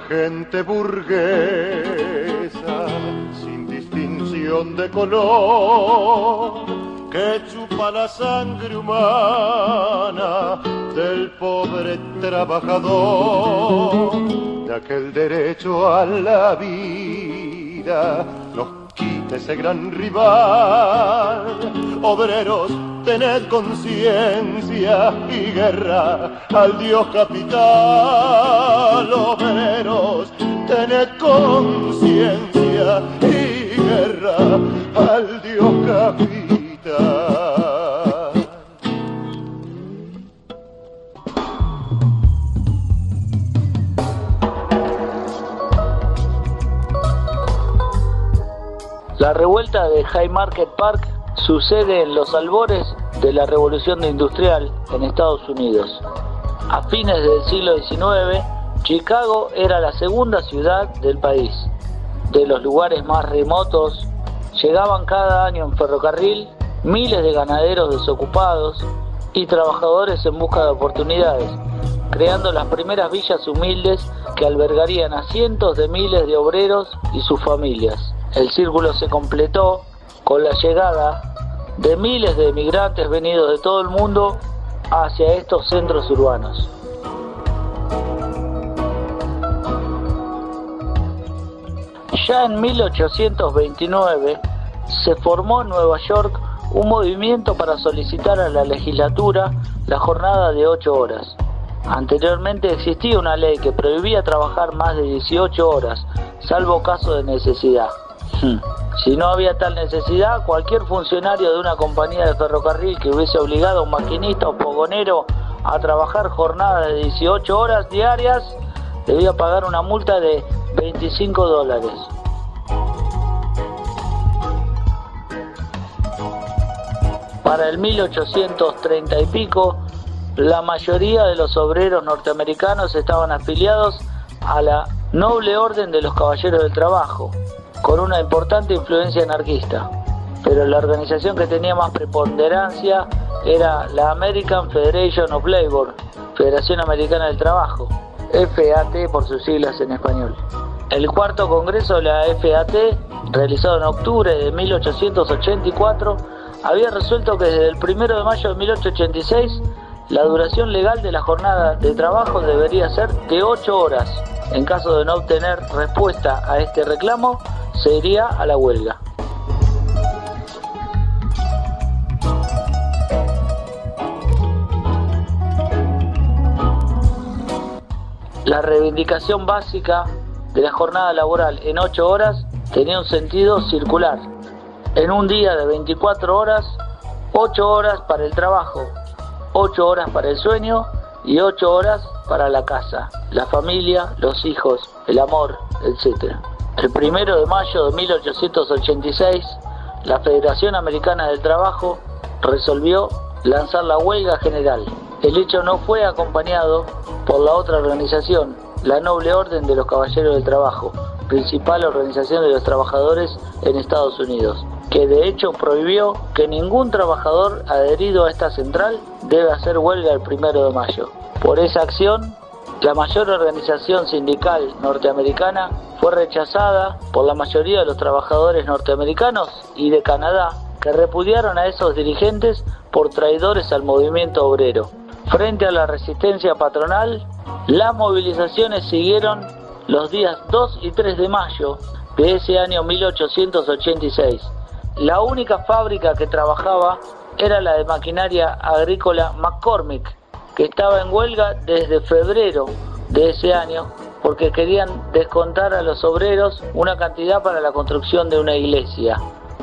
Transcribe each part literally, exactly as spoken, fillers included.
gente burguesa, sin distinción de color, que chupa la sangre humana del pobre trabajador, de aquel derecho a la vida nos quita ese gran rival. Obreros, tened conciencia y guerra al Dios capital. Obreros, tened conciencia y guerra al Dios capital. La revuelta de Haymarket Park sucede en los albores de la Revolución Industrial en Estados Unidos. A fines del siglo diecinueve, Chicago era la segunda ciudad del país. De los lugares más remotos, llegaban cada año en ferrocarril miles de ganaderos desocupados y trabajadores en busca de oportunidades, creando las primeras villas humildes que albergarían a cientos de miles de obreros y sus familias. El círculo se completó con la llegada de miles de emigrantes venidos de todo el mundo hacia estos centros urbanos. Ya en mil ochocientos veintinueve se formó en Nueva York un movimiento para solicitar a la legislatura la jornada de ocho horas. Anteriormente existía una ley que prohibía trabajar más de dieciocho horas, salvo caso de necesidad. Si no había tal necesidad, cualquier funcionario de una compañía de ferrocarril que hubiese obligado a un maquinista o fogonero a trabajar jornadas de dieciocho horas diarias debía pagar una multa de veinticinco dólares. Para el mil ochocientos treinta y pico, la mayoría de los obreros norteamericanos estaban afiliados a la Noble Orden de los Caballeros del Trabajo, con una importante influencia anarquista, pero la organización que tenía más preponderancia era la American Federation of Labor, Federación Americana del Trabajo, F A T por sus siglas en español. El cuarto congreso de la F A T, realizado en octubre de mil ochocientos ochenta y cuatro, había resuelto que desde el primero de mayo de mil ochocientos ochenta y seis la duración legal de la jornada de trabajo debería ser de ocho horas. En caso de no obtener respuesta a este reclamo, se iría a la huelga. La reivindicación básica de la jornada laboral en ocho horas tenía un sentido circular. En un día de veinticuatro horas, ocho horas para el trabajo, ocho horas para el sueño y ocho horas para la casa, la familia, los hijos, el amor, etcétera. El primero de mayo de mil ochocientos ochenta y seis, la Federación Americana del Trabajo resolvió lanzar la huelga general. El hecho no fue acompañado por la otra organización, la Noble Orden de los Caballeros del Trabajo, principal organización de los trabajadores en Estados Unidos, que de hecho prohibió que ningún trabajador adherido a esta central debe hacer huelga el primero de mayo. Por esa acción, la mayor organización sindical norteamericana fue rechazada por la mayoría de los trabajadores norteamericanos y de Canadá, que repudiaron a esos dirigentes por traidores al movimiento obrero. Frente a la resistencia patronal, las movilizaciones siguieron los días dos y tres de mayo de ese año mil ochocientos ochenta y seis. La única fábrica que trabajaba era la de maquinaria agrícola McCormick, que estaba en huelga desde febrero de ese año porque querían descontar a los obreros una cantidad para la construcción de una iglesia.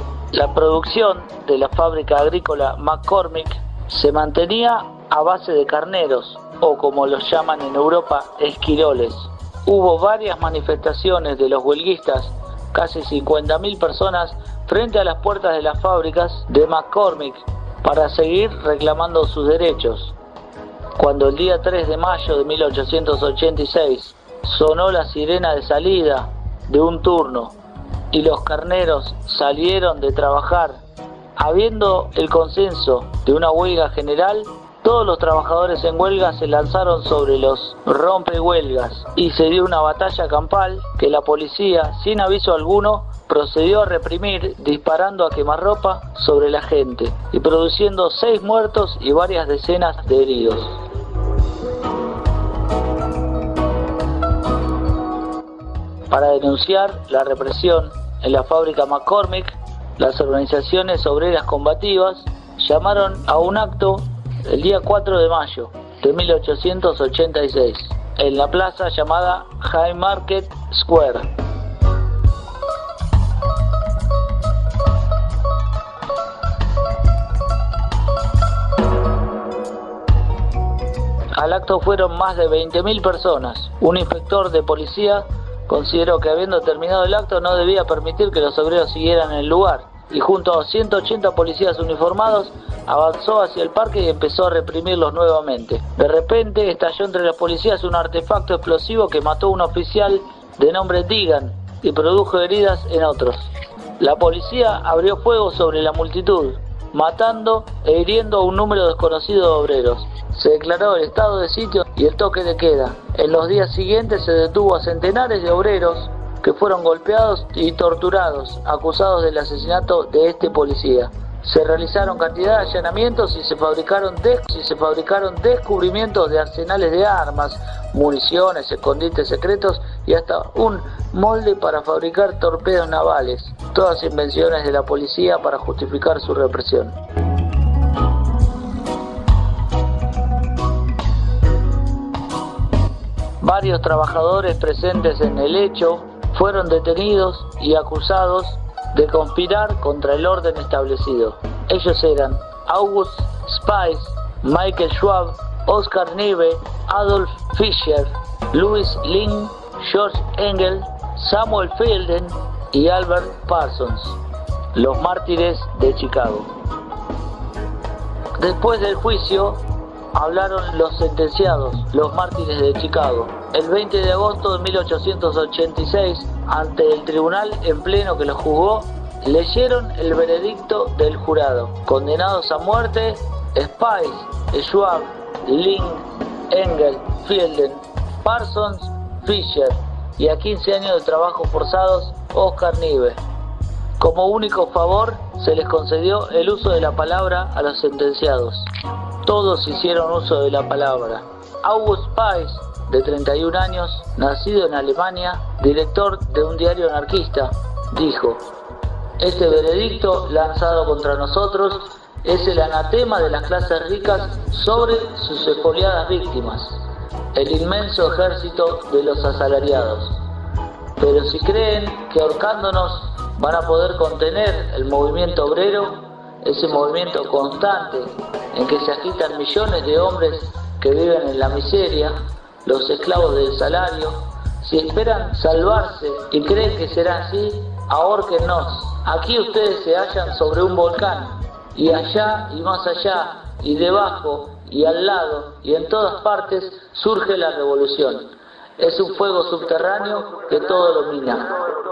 La producción de la fábrica agrícola McCormick se mantenía a base de carneros, o como los llaman en Europa, esquiroles. Hubo varias manifestaciones de los huelguistas, casi cincuenta mil personas, frente a las puertas de las fábricas de McCormick para seguir reclamando sus derechos. Cuando el día tres de mayo de mil ochocientos ochenta y seis sonó la sirena de salida de un turno y los carneros salieron de trabajar, habiendo el consenso de una huelga general, Todos los trabajadores en huelga se lanzaron sobre los rompehuelgas y se dio una batalla campal que la policía, sin aviso alguno, procedió a reprimir disparando a quemarropa sobre la gente y produciendo seis muertos y varias decenas de heridos. Para denunciar la represión en la fábrica McCormick, las organizaciones obreras combativas llamaron a un acto el día cuatro de mayo de mil ochocientos ochenta y seis en la plaza llamada Haymarket Square. Al acto fueron más de veinte mil personas. Un inspector de policía consideró que habiendo terminado el acto no debía permitir que los obreros siguieran en el lugar y junto a ciento ochenta policías uniformados avanzó hacia el parque y empezó a reprimirlos nuevamente. De repente estalló entre las policías un artefacto explosivo que mató a un oficial de nombre Deegan y produjo heridas en otros. La policía abrió fuego sobre la multitud, matando e hiriendo a un número desconocido de obreros. Se declaró el estado de sitio y el toque de queda. En los días siguientes se detuvo a centenares de obreros que fueron golpeados y torturados, acusados del asesinato de este policía. Se realizaron cantidad de allanamientos y se fabricaron, des- y se fabricaron descubrimientos de arsenales de armas, municiones, escondites secretos y hasta un molde para fabricar torpedos navales. Todas invenciones de la policía para justificar su represión. Varios trabajadores presentes en el hecho fueron detenidos y acusados de conspirar contra el orden establecido. Ellos eran August Spice, Michael Schwab, Oscar Nieve, Adolf Fischer, Louis Lin, George Engel, Samuel Fielden y Albert Parsons, los mártires de Chicago. Después del juicio, hablaron los sentenciados, los mártires de Chicago. El veinte de agosto de mil ochocientos ochenta y seis, ante el tribunal en pleno que los juzgó, leyeron el veredicto del jurado. Condenados a muerte, Spice, Schwab, Lin, Engel, Fielden, Parsons, Fischer y a quince años de trabajo forzados, Oscar Nieve. Como único favor, se les concedió el uso de la palabra a los sentenciados. Todos hicieron uso de la palabra. August Spice, de treinta y un años, nacido en Alemania, director de un diario anarquista, dijo: "Este veredicto lanzado contra nosotros es el anatema de las clases ricas sobre sus expoliadas víctimas, el inmenso ejército de los asalariados. Pero si creen que ahorcándonos van a poder contener el movimiento obrero, ese movimiento constante en que se agitan millones de hombres que viven en la miseria, los esclavos del salario, si esperan salvarse y creen que será así, ahórquennos. Aquí ustedes se hallan sobre un volcán, y allá y más allá, y debajo, y al lado, y en todas partes surge la revolución. Es un fuego subterráneo que todo domina".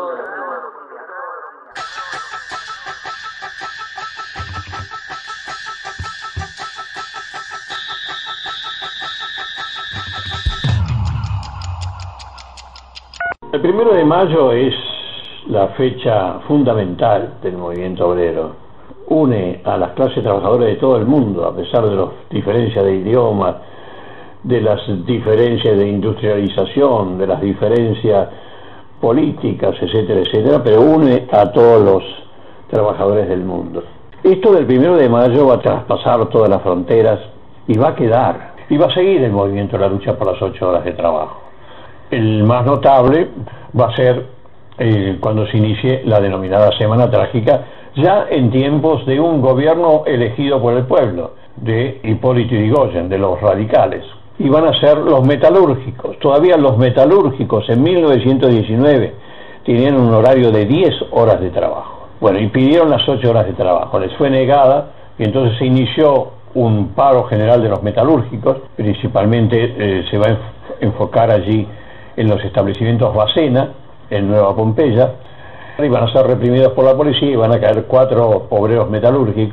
El primero de mayo es la fecha fundamental del movimiento obrero. Une a las clases trabajadoras de todo el mundo, a pesar de las diferencias de idiomas, de las diferencias de industrialización, de las diferencias políticas, etcétera, etcétera, pero une a todos los trabajadores del mundo. Esto del primero de mayo va a traspasar todas las fronteras y va a quedar, y va a seguir el movimiento de la lucha por las ocho horas de trabajo. El más notable va a ser eh, cuando se inicie la denominada Semana Trágica, ya en tiempos de un gobierno elegido por el pueblo, de Hipólito Yrigoyen, de los radicales. Y van a ser los metalúrgicos. Todavía los metalúrgicos en mil novecientos diecinueve tenían un horario de diez horas de trabajo. Bueno, y pidieron las ocho horas de trabajo. Les fue negada y entonces se inició un paro general de los metalúrgicos. Principalmente eh, se va a enfocar allí en los establecimientos Bacena, en Nueva Pompeya, y van a ser reprimidos por la policía y van a caer cuatro obreros metalúrgicos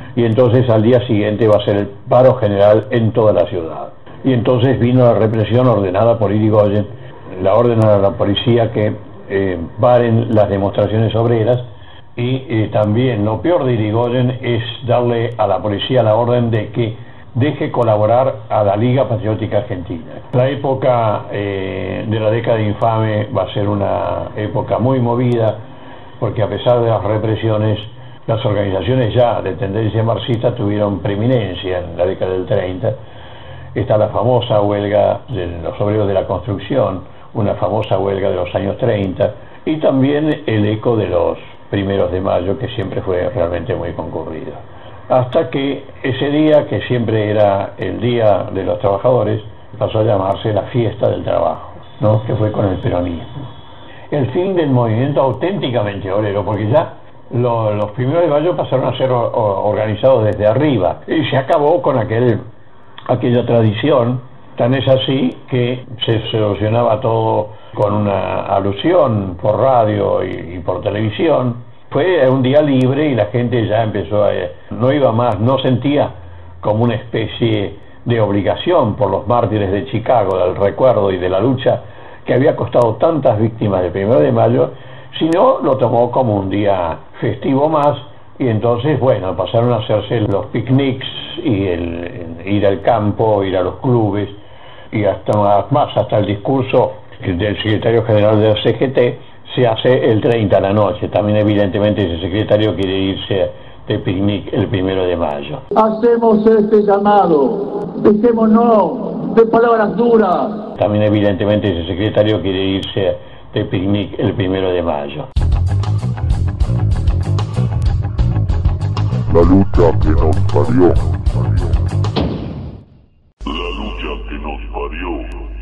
y entonces al día siguiente va a ser el paro general en toda la ciudad. Y entonces vino la represión ordenada por Irigoyen, la orden a la policía que eh, paren las demostraciones obreras, y eh, también lo peor de Irigoyen es darle a la policía la orden de que deje colaborar a la Liga Patriótica Argentina. La época eh, de la década infame va a ser una época muy movida, porque a pesar de las represiones, las organizaciones ya de tendencia marxista tuvieron preeminencia en la década del treinta. Está la famosa huelga de los obreros de la construcción, una famosa huelga de los años treinta, y también el eco de los primeros de mayo, que siempre fue realmente muy concurrido. Hasta que ese día, que siempre era el Día de los Trabajadores, pasó a llamarse la Fiesta del Trabajo, ¿no?, que fue con el peronismo. El fin del movimiento auténticamente obrero, porque ya lo, los primeros de mayo pasaron a ser o, o, organizados desde arriba, y se acabó con aquel, aquella tradición. Tan es así que se solucionaba todo con una alusión por radio y, y por televisión. Fue un día libre y la gente ya empezó a... no iba más, no sentía como una especie de obligación por los mártires de Chicago, del recuerdo y de la lucha que había costado tantas víctimas del primero de mayo, sino lo tomó como un día festivo más, y entonces, bueno, pasaron a hacerse los picnics y el, el ir al campo, ir a los clubes, y hasta más, hasta el discurso del secretario general de la C G T se hace el treinta a la noche. También evidentemente ese secretario quiere irse de picnic el primero de mayo. Hacemos este llamado, dejémonos de palabras duras. También evidentemente ese secretario quiere irse de picnic el primero de mayo. La lucha que nos parió. La lucha que nos parió.